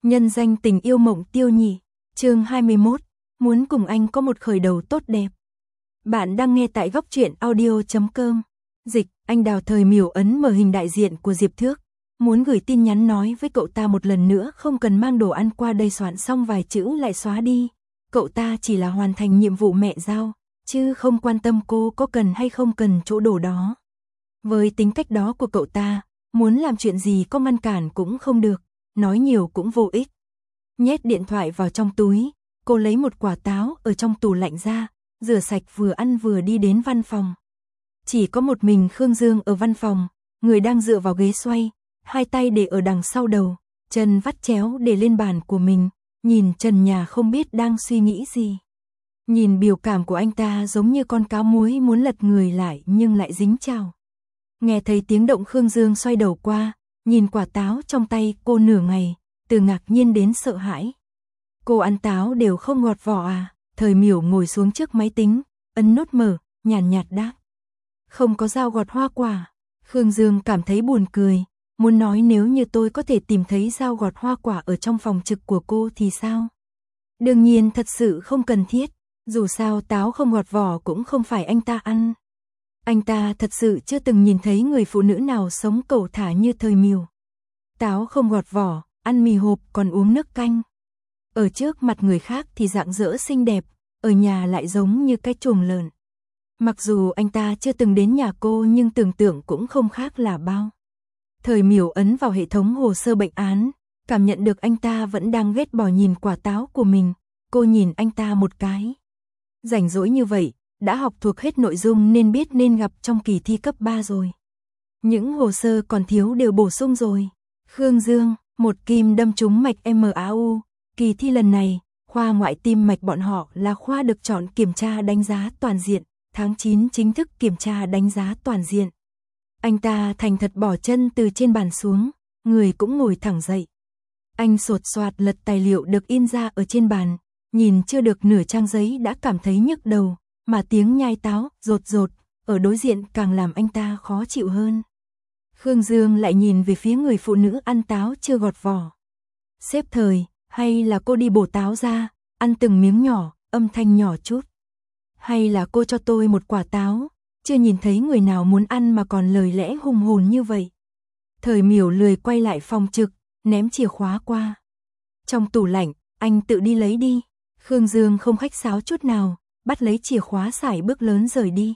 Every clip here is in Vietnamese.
Nhân danh tình yêu Mộng Tiêu nhỉ. Chương 21, muốn cùng anh có một khởi đầu tốt đẹp. Bạn đang nghe tại góc truyện audio.com. Dịch, anh Đào. Thời Miểu ấn mở hình đại diện của Diệp Thước, muốn gửi tin nhắn nói với cậu ta một lần nữa không cần mang đồ ăn qua đây, soạn xong vài chữ lại xóa đi. Cậu ta chỉ là hoàn thành nhiệm vụ mẹ giao, chứ không quan tâm cô có cần hay không cần chỗ đồ đó. Với tính cách đó của cậu ta, muốn làm chuyện gì có ngăn cản cũng không được, nói nhiều cũng vô ích. Nhét điện thoại vào trong túi, cô lấy một quả táo ở trong tủ lạnh ra, rửa sạch vừa ăn vừa đi đến văn phòng. Chỉ có một mình Khương Dương ở văn phòng, người đang dựa vào ghế xoay, hai tay để ở đằng sau đầu, chân vắt chéo để lên bàn của mình, nhìn trần nhà không biết đang suy nghĩ gì. Nhìn biểu cảm của anh ta giống như con cáo muối muốn lật người lại nhưng lại dính chảo. Nghe thấy tiếng động Khương Dương xoay đầu qua, nhìn quả táo trong tay cô nửa ngày, từ ngạc nhiên đến sợ hãi. Cô ăn táo đều không ngọt vỏ à? Thời Miểu ngồi xuống trước máy tính, ấn nút mở, nhàn nhạt đáp. Không có dao gọt hoa quả. Khương Dương cảm thấy buồn cười, muốn nói nếu như tôi có thể tìm thấy dao gọt hoa quả ở trong phòng trực của cô thì sao? Đương nhiên thật sự không cần thiết, dù sao táo không ngọt vỏ cũng không phải anh ta ăn. Anh ta thật sự chưa từng nhìn thấy người phụ nữ nào sống cẩu thả như Thời Miểu. Táo không ngọt vỏ, ăn mì hộp còn uống nước canh. Ở trước mặt người khác thì rạng rỡ xinh đẹp, ở nhà lại giống như cái chuồng lợn. Mặc dù anh ta chưa từng đến nhà cô nhưng tưởng tượng cũng không khác là bao. Thời Miểu ấn vào hệ thống hồ sơ bệnh án, cảm nhận được anh ta vẫn đang ghét bỏ nhìn quả táo của mình. Cô nhìn anh ta một cái. Rảnh rỗi như vậy, đã học thuộc hết nội dung nên biết nên gặp trong kỳ thi cấp 3 rồi. Những hồ sơ còn thiếu đều bổ sung rồi. Khương Dương, một kim đâm trúng mạch MAU. Kỳ thi lần này, khoa ngoại tim mạch bọn họ là khoa được chọn kiểm tra đánh giá toàn diện. Tháng 9 chính thức kiểm tra đánh giá toàn diện. Anh ta thành thật bỏ chân từ trên bàn xuống, người cũng ngồi thẳng dậy. Anh sột soạt lật tài liệu được in ra ở trên bàn, nhìn chưa được nửa trang giấy đã cảm thấy nhức đầu, mà tiếng nhai táo rột rột ở đối diện càng làm anh ta khó chịu hơn. Khương Dương lại nhìn về phía người phụ nữ ăn táo chưa gọt vỏ. Sếp Thời, hay là cô đi bổ táo ra, ăn từng miếng nhỏ, âm thanh nhỏ chút. Hay là cô cho tôi một quả táo, chưa nhìn thấy người nào muốn ăn mà còn lời lẽ hùng hồn như vậy. Thời Miểu lười quay lại phòng trực, ném chìa khóa qua. Trong tủ lạnh, anh tự đi lấy đi. Khương Dương không khách sáo chút nào, bắt lấy chìa khóa sải bước lớn rời đi.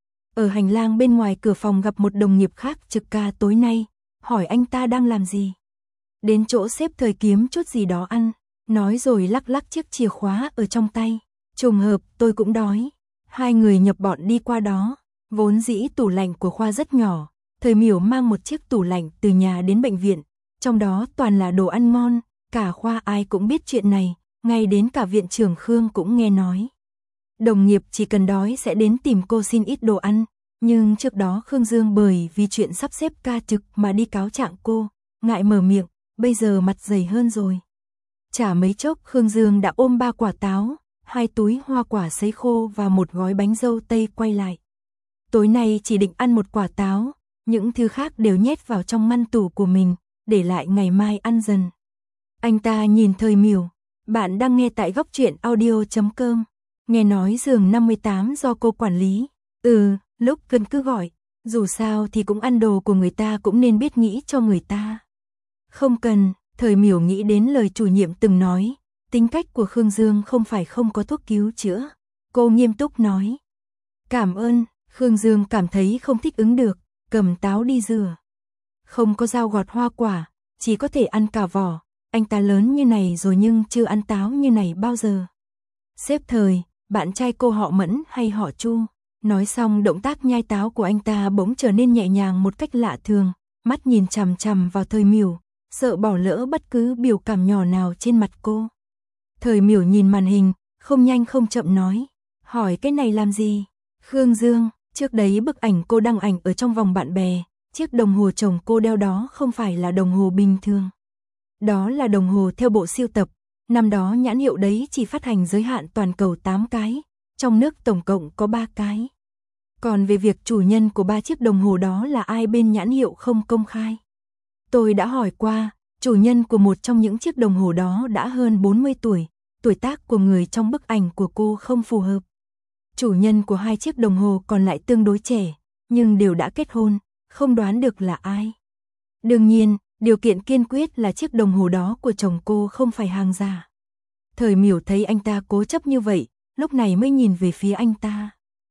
Ở hành lang bên ngoài cửa phòng gặp một đồng nghiệp khác trực ca tối nay, hỏi anh ta đang làm gì. Đến chỗ sếp Thời kiếm chút gì đó ăn, nói rồi lắc lắc chiếc chìa khóa ở trong tay. Trùng hợp, tôi cũng đói. Hai người nhập bọn đi qua đó. Vốn dĩ tủ lạnh của khoa rất nhỏ, Thời Miểu mang một chiếc tủ lạnh từ nhà đến bệnh viện, trong đó toàn là đồ ăn ngon, cả khoa ai cũng biết chuyện này, ngay đến cả viện trưởng Khương cũng nghe nói. Đồng nghiệp chỉ cần đói sẽ đến tìm cô xin ít đồ ăn, nhưng trước đó Khương Dương bởi vì chuyện sắp xếp ca trực mà đi cáo trạng cô, ngại mở miệng, bây giờ mặt dày hơn rồi. Chả mấy chốc Khương Dương đã ôm 3 quả táo, 2 túi hoa quả sấy khô và một gói bánh dâu tây quay lại. Tối nay chỉ định ăn một quả táo, những thứ khác đều nhét vào trong ngăn tủ của mình, để lại ngày mai ăn dần. Anh ta nhìn Thời Miểu, bạn đang nghe tại góc truyện audio.com. Nghe nói giường 58 do cô quản lý. Lúc cần cứ gọi, dù sao thì cũng ăn đồ của người ta cũng nên biết nghĩ cho người ta. Không cần, Thời Miểu nghĩ đến lời chủ nhiệm từng nói, tính cách của Khương Dương không phải không có thuốc cứu chữa. Cô nghiêm túc nói. Cảm ơn. Khương Dương cảm thấy không thích ứng được, cầm táo đi rửa. Không có dao gọt hoa quả, chỉ có thể ăn cả vỏ. Anh ta lớn như này rồi nhưng chưa ăn táo như này bao giờ. Sếp Thời, bạn trai cô họ Mẫn hay họ Chu? Nói xong động tác nhai táo của anh ta bỗng trở nên nhẹ nhàng một cách lạ thường, mắt nhìn chằm chằm vào Thời Miểu, sợ bỏ lỡ bất cứ biểu cảm nhỏ nào trên mặt cô. Thời Miểu nhìn màn hình, không nhanh không chậm nói, hỏi cái này làm gì? Khương Dương, trước đấy bức ảnh cô đăng ảnh ở trong vòng bạn bè, chiếc đồng hồ chồng cô đeo đó không phải là đồng hồ bình thường. Đó là đồng hồ theo bộ sưu tập, năm đó nhãn hiệu đấy chỉ phát hành giới hạn toàn cầu 8 cái, trong nước tổng cộng có 3 cái. Còn về việc chủ nhân của 3 chiếc đồng hồ đó là ai bên nhãn hiệu không công khai. Tôi đã hỏi qua, Chủ nhân của một trong những chiếc đồng hồ đó đã hơn 40 tuổi, tuổi tác của người trong bức ảnh của cô không phù hợp. Chủ nhân của hai chiếc đồng hồ còn lại tương đối trẻ, nhưng đều đã kết hôn, không đoán được là ai. Đương nhiên, điều kiện kiên quyết là chiếc đồng hồ đó của chồng cô không phải hàng giả. Thời Miểu thấy anh ta cố chấp như vậy, lúc này mới nhìn về phía anh ta.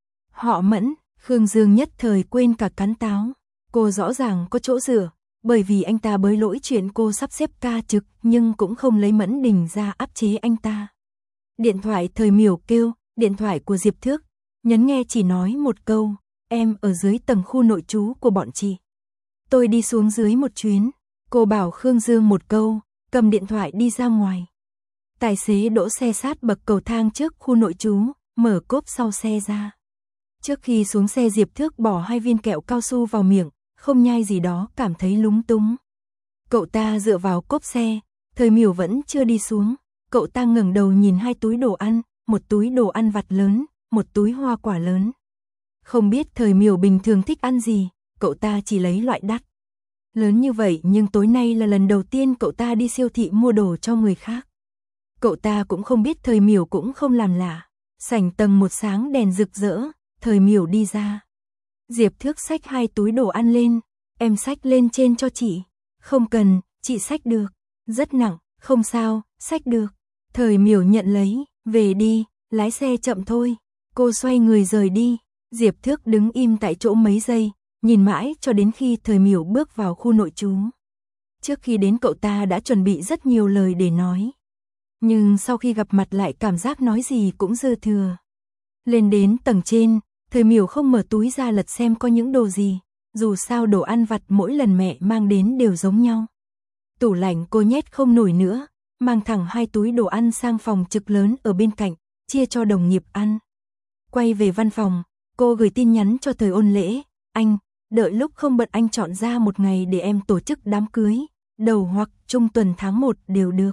Họ Mẫn, Khương Dương nhất thời quên cả cắn táo. Cô rõ ràng có chỗ dựa, bởi vì anh ta bới lỗi chuyện cô sắp xếp ca trực nhưng cũng không lấy Mẫn Đình ra áp chế anh ta. Điện thoại Thời Miểu kêu, điện thoại của Diệp Thước, nhấn nghe chỉ nói một câu, em ở dưới tầng khu nội trú của bọn chị. Tôi đi xuống dưới một chuyến, cô bảo Khương Dương một câu, cầm điện thoại đi ra ngoài. Tài xế đỗ xe sát bậc cầu thang trước khu nội trú, mở cốp sau xe ra. Trước khi xuống xe Diệp Thước bỏ 2 viên kẹo cao su vào miệng, không nhai gì đó cảm thấy lúng túng. Cậu ta dựa vào cốp xe, Thời Miểu vẫn chưa đi xuống, cậu ta ngẩng đầu nhìn 2 túi đồ ăn, một túi đồ ăn vặt lớn, một túi hoa quả lớn. Không biết Thời Miểu bình thường thích ăn gì, cậu ta chỉ lấy loại đắt. Lớn như vậy nhưng tối nay là lần đầu tiên cậu ta đi siêu thị mua đồ cho người khác. Cậu ta cũng không biết Thời Miểu cũng không làm lạ. Sảnh tầng 1 sáng đèn rực rỡ, Thời Miểu đi ra. Diệp Thước xách 2 túi đồ ăn lên, em xách lên trên cho chị. Không cần, chị xách được. Rất nặng, không sao, xách được. Thời Miểu nhận lấy, về đi, lái xe chậm thôi. Cô xoay người rời đi. Diệp Thước đứng im tại chỗ mấy giây, nhìn mãi cho đến khi Thời Miểu bước vào khu nội trú. Trước khi đến cậu ta đã chuẩn bị rất nhiều lời để nói. Nhưng sau khi gặp mặt lại cảm giác nói gì cũng dư thừa. Lên đến tầng trên, Thời Miểu không mở túi ra lật xem có những đồ gì, dù sao đồ ăn vặt mỗi lần mẹ mang đến đều giống nhau. Tủ lạnh cô nhét không nổi nữa, mang thẳng 2 túi đồ ăn sang phòng trực lớn ở bên cạnh, chia cho đồng nghiệp ăn. Quay về văn phòng, cô gửi tin nhắn cho Thời Ôn Lễ, anh, đợi lúc không bận anh chọn ra một ngày để em tổ chức đám cưới, đầu hoặc trung tuần tháng 1 đều được.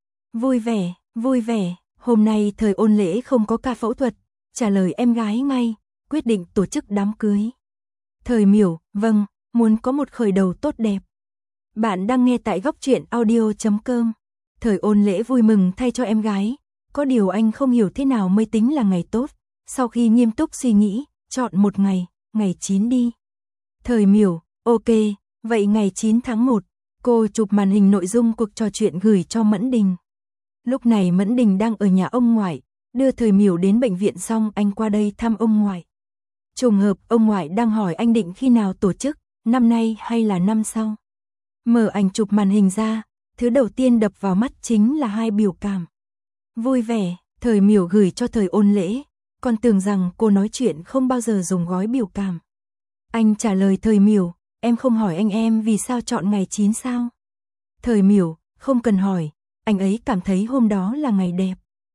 Vui vẻ, hôm nay Thời Ôn Lễ không có ca phẫu thuật, trả lời em gái ngay, quyết định tổ chức đám cưới. Thời Miểu, vâng, muốn có một khởi đầu tốt đẹp. Bạn đang nghe tại góc truyện audio.com. Thời Ôn Lễ vui mừng thay cho em gái, có điều anh không hiểu thế nào mới tính là ngày tốt. Sau khi nghiêm túc suy nghĩ, chọn một ngày, ngày 9 đi. Thời Miểu, ok, vậy ngày 9 tháng 1, cô chụp màn hình nội dung cuộc trò chuyện gửi cho Mẫn Đình. Lúc này Mẫn Đình đang ở nhà ông ngoại, đưa Thời Miểu đến bệnh viện xong anh qua đây thăm ông ngoại. Trùng hợp ông ngoại đang hỏi anh định khi nào tổ chức, năm nay hay là năm sau. Mở ảnh chụp màn hình ra, thứ đầu tiên đập vào mắt chính là 2 biểu cảm. Vui vẻ, Thời Miểu gửi cho Thời Ôn Lễ, còn tưởng rằng cô nói chuyện không bao giờ dùng gói biểu cảm. Anh trả lời Thời Miểu, em không hỏi anh em vì sao chọn ngày 9 sao. Thời Miểu, không cần hỏi, anh ấy cảm thấy hôm đó là ngày đẹp.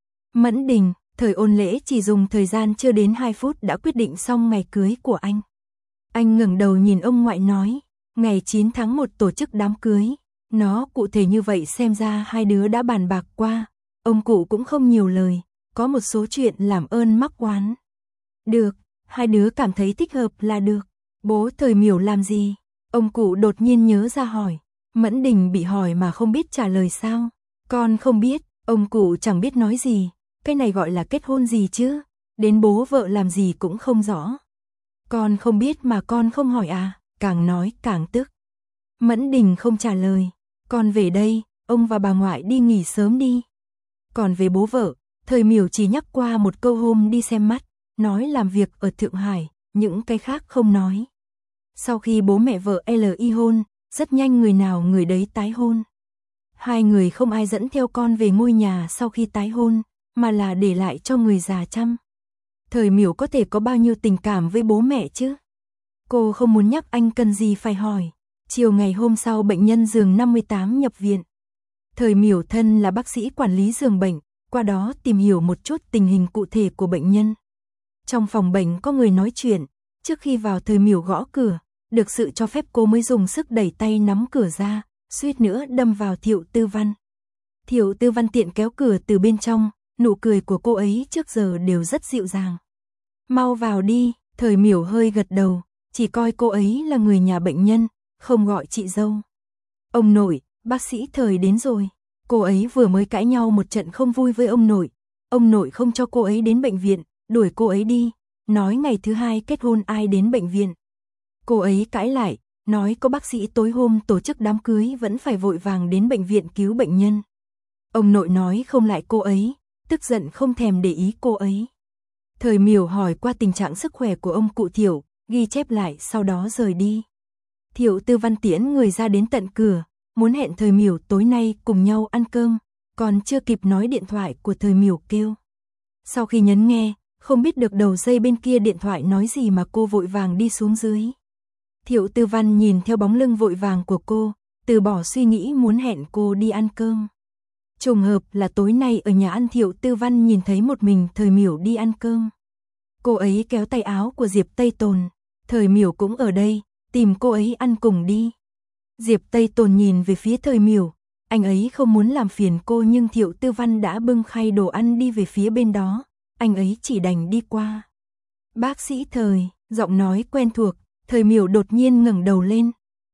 Mẫn Đình, Thời Ôn Lễ chỉ dùng thời gian chưa đến 2 phút đã quyết định xong ngày cưới của anh. Anh ngẩng đầu nhìn ông ngoại nói, ngày 9 tháng 1 tổ chức đám cưới. Nó cụ thể như vậy xem ra hai đứa đã bàn bạc qua. Ông cụ cũng không nhiều lời, có một số chuyện làm ơn mắc oán. Được, hai đứa cảm thấy thích hợp là được. Bố Thời Miểu làm gì? Ông cụ đột nhiên nhớ ra hỏi. Mẫn Đình bị hỏi mà không biết trả lời sao? Con không biết, ông cụ chẳng biết nói gì. Cái này gọi là kết hôn gì chứ? Đến bố vợ làm gì cũng không rõ. Con không biết mà con không hỏi à? Càng nói càng tức. Mẫn Đình không trả lời. Con về đây, ông và bà ngoại đi nghỉ sớm đi. Còn về bố vợ, Thời Miểu chỉ nhắc qua một câu hôm đi xem mắt, nói làm việc ở Thượng Hải, những cái khác không nói. Sau khi bố mẹ vợ ly hôn, rất nhanh người nào người đấy tái hôn. Hai người không ai dẫn theo con về ngôi nhà sau khi tái hôn, mà là để lại cho người già chăm. Thời Miểu có thể có bao nhiêu tình cảm với bố mẹ chứ? Cô không muốn nhắc anh cần gì phải hỏi. Chiều ngày hôm sau bệnh nhân giường 58 nhập viện. Thời Miểu thân là bác sĩ quản lý giường bệnh, qua đó tìm hiểu một chút tình hình cụ thể của bệnh nhân. Trong phòng bệnh có người nói chuyện, trước khi vào Thời Miểu gõ cửa, được sự cho phép cô mới dùng sức đẩy tay nắm cửa ra, suýt nữa đâm vào Thiệu Tư Văn. Thiệu Tư Văn tiện kéo cửa từ bên trong, nụ cười của cô ấy trước giờ đều rất dịu dàng. Mau vào đi, Thời Miểu hơi gật đầu, chỉ coi cô ấy là người nhà bệnh nhân, không gọi chị dâu. Ông nội, bác sĩ Thời đến rồi. Cô ấy vừa mới cãi nhau một trận không vui với ông nội không cho cô ấy đến bệnh viện, đuổi cô ấy đi, nói ngày thứ 2 kết hôn ai đến bệnh viện. Cô ấy cãi lại, nói có bác sĩ tối hôm tổ chức đám cưới vẫn phải vội vàng đến bệnh viện cứu bệnh nhân. Ông nội nói không lại cô ấy, tức giận không thèm để ý cô ấy. Thời Miểu hỏi qua tình trạng sức khỏe của ông cụ Thiệu, ghi chép lại sau đó rời đi. Thiệu Tư Văn tiễn người ra đến tận cửa, muốn hẹn Thời Miểu tối nay cùng nhau ăn cơm, còn chưa kịp nói điện thoại của Thời Miểu kêu. Sau khi nhấn nghe, không biết được đầu dây bên kia điện thoại nói gì mà cô vội vàng đi xuống dưới. Thiệu Tư Văn nhìn theo bóng lưng vội vàng của cô, từ bỏ suy nghĩ muốn hẹn cô đi ăn cơm. Trùng hợp là tối nay ở nhà ăn Thiệu Tư Văn nhìn thấy một mình Thời Miểu đi ăn cơm. Cô ấy kéo tay áo của Diệp Tây Tồn, Thời Miểu cũng ở đây, tìm cô ấy ăn cùng đi. Diệp Tây Tồn nhìn về phía Thời Miểu, anh ấy không muốn làm phiền cô nhưng Thiệu Tư Văn đã bưng khay đồ ăn đi về phía bên đó, anh ấy chỉ đành đi qua. Bác sĩ Thời, giọng nói quen thuộc, Thời Miểu đột nhiên ngẩng đầu lên.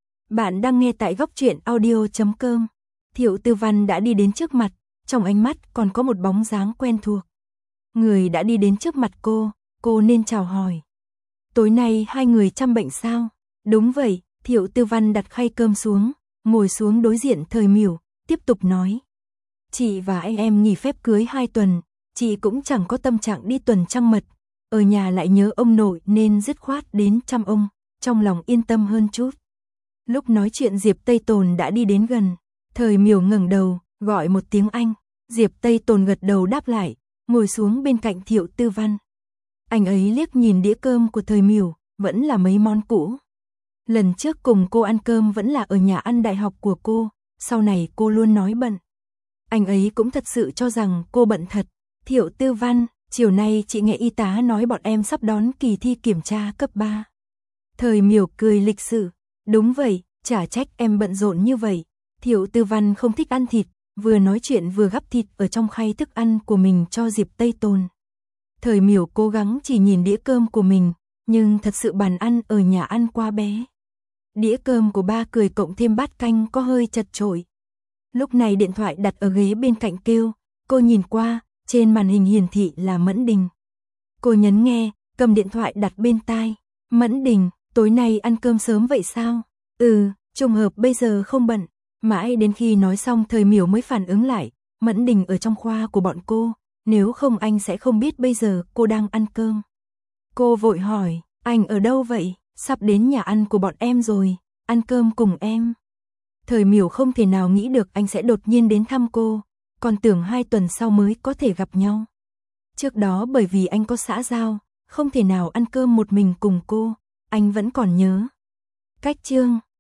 Bạn đang nghe tại góc truyện audio.com. Thiệu Tư Văn đã đi đến trước mặt, trong ánh mắt còn có một bóng dáng quen thuộc. Người đã đi đến trước mặt cô nên chào hỏi. Tối nay hai người chăm bệnh sao? Đúng vậy, Thiệu Tư Văn đặt khay cơm xuống, ngồi xuống đối diện Thời Miểu, tiếp tục nói. Chị và anh em nghỉ phép cưới 2 tuần, chị cũng chẳng có tâm trạng đi tuần trăng mật, ở nhà lại nhớ ông nội nên dứt khoát đến chăm ông, trong lòng yên tâm hơn chút. Lúc nói chuyện Diệp Tây Tồn đã đi đến gần, Thời Miểu ngẩng đầu, gọi một tiếng anh, Diệp Tây Tồn gật đầu đáp lại, ngồi xuống bên cạnh Thiệu Tư Văn. Anh ấy liếc nhìn đĩa cơm của Thời Miểu, vẫn là mấy món cũ. Lần trước cùng cô ăn cơm vẫn là ở nhà ăn đại học của cô, sau này cô luôn nói bận. Anh ấy cũng thật sự cho rằng cô bận thật. Thiệu Tư Văn, chiều nay chị nghe y tá nói bọn em sắp đón kỳ thi kiểm tra cấp 3. Thời Miểu cười lịch sự, đúng vậy, chả trách em bận rộn như vậy. Thiệu Tư Văn không thích ăn thịt, vừa nói chuyện vừa gắp thịt ở trong khay thức ăn của mình cho Diệp Tây Tồn. Thời Miểu cố gắng chỉ nhìn đĩa cơm của mình, nhưng thật sự bàn ăn ở nhà ăn quá bé. Đĩa cơm của ba cười cộng thêm bát canh có hơi chật chội. Lúc này điện thoại đặt ở ghế bên cạnh kêu, cô nhìn qua, trên màn hình hiển thị là Mẫn Đình. Cô nhấn nghe, cầm điện thoại đặt bên tai. Mẫn Đình, tối nay ăn cơm sớm vậy sao? Trùng hợp bây giờ không bận. Mãi đến khi nói xong Thời Miểu mới phản ứng lại, Mẫn Đình ở trong khoa của bọn cô, nếu không anh sẽ không biết bây giờ cô đang ăn cơm. Cô vội hỏi, anh ở đâu vậy? Sắp đến nhà ăn của bọn em rồi, ăn cơm cùng em. Thời Miểu không thể nào nghĩ được anh sẽ đột nhiên đến thăm cô, còn tưởng 2 tuần sau mới có thể gặp nhau. Trước đó bởi vì anh có xã giao, không thể nào ăn cơm một mình cùng cô, anh vẫn còn nhớ. Cách chương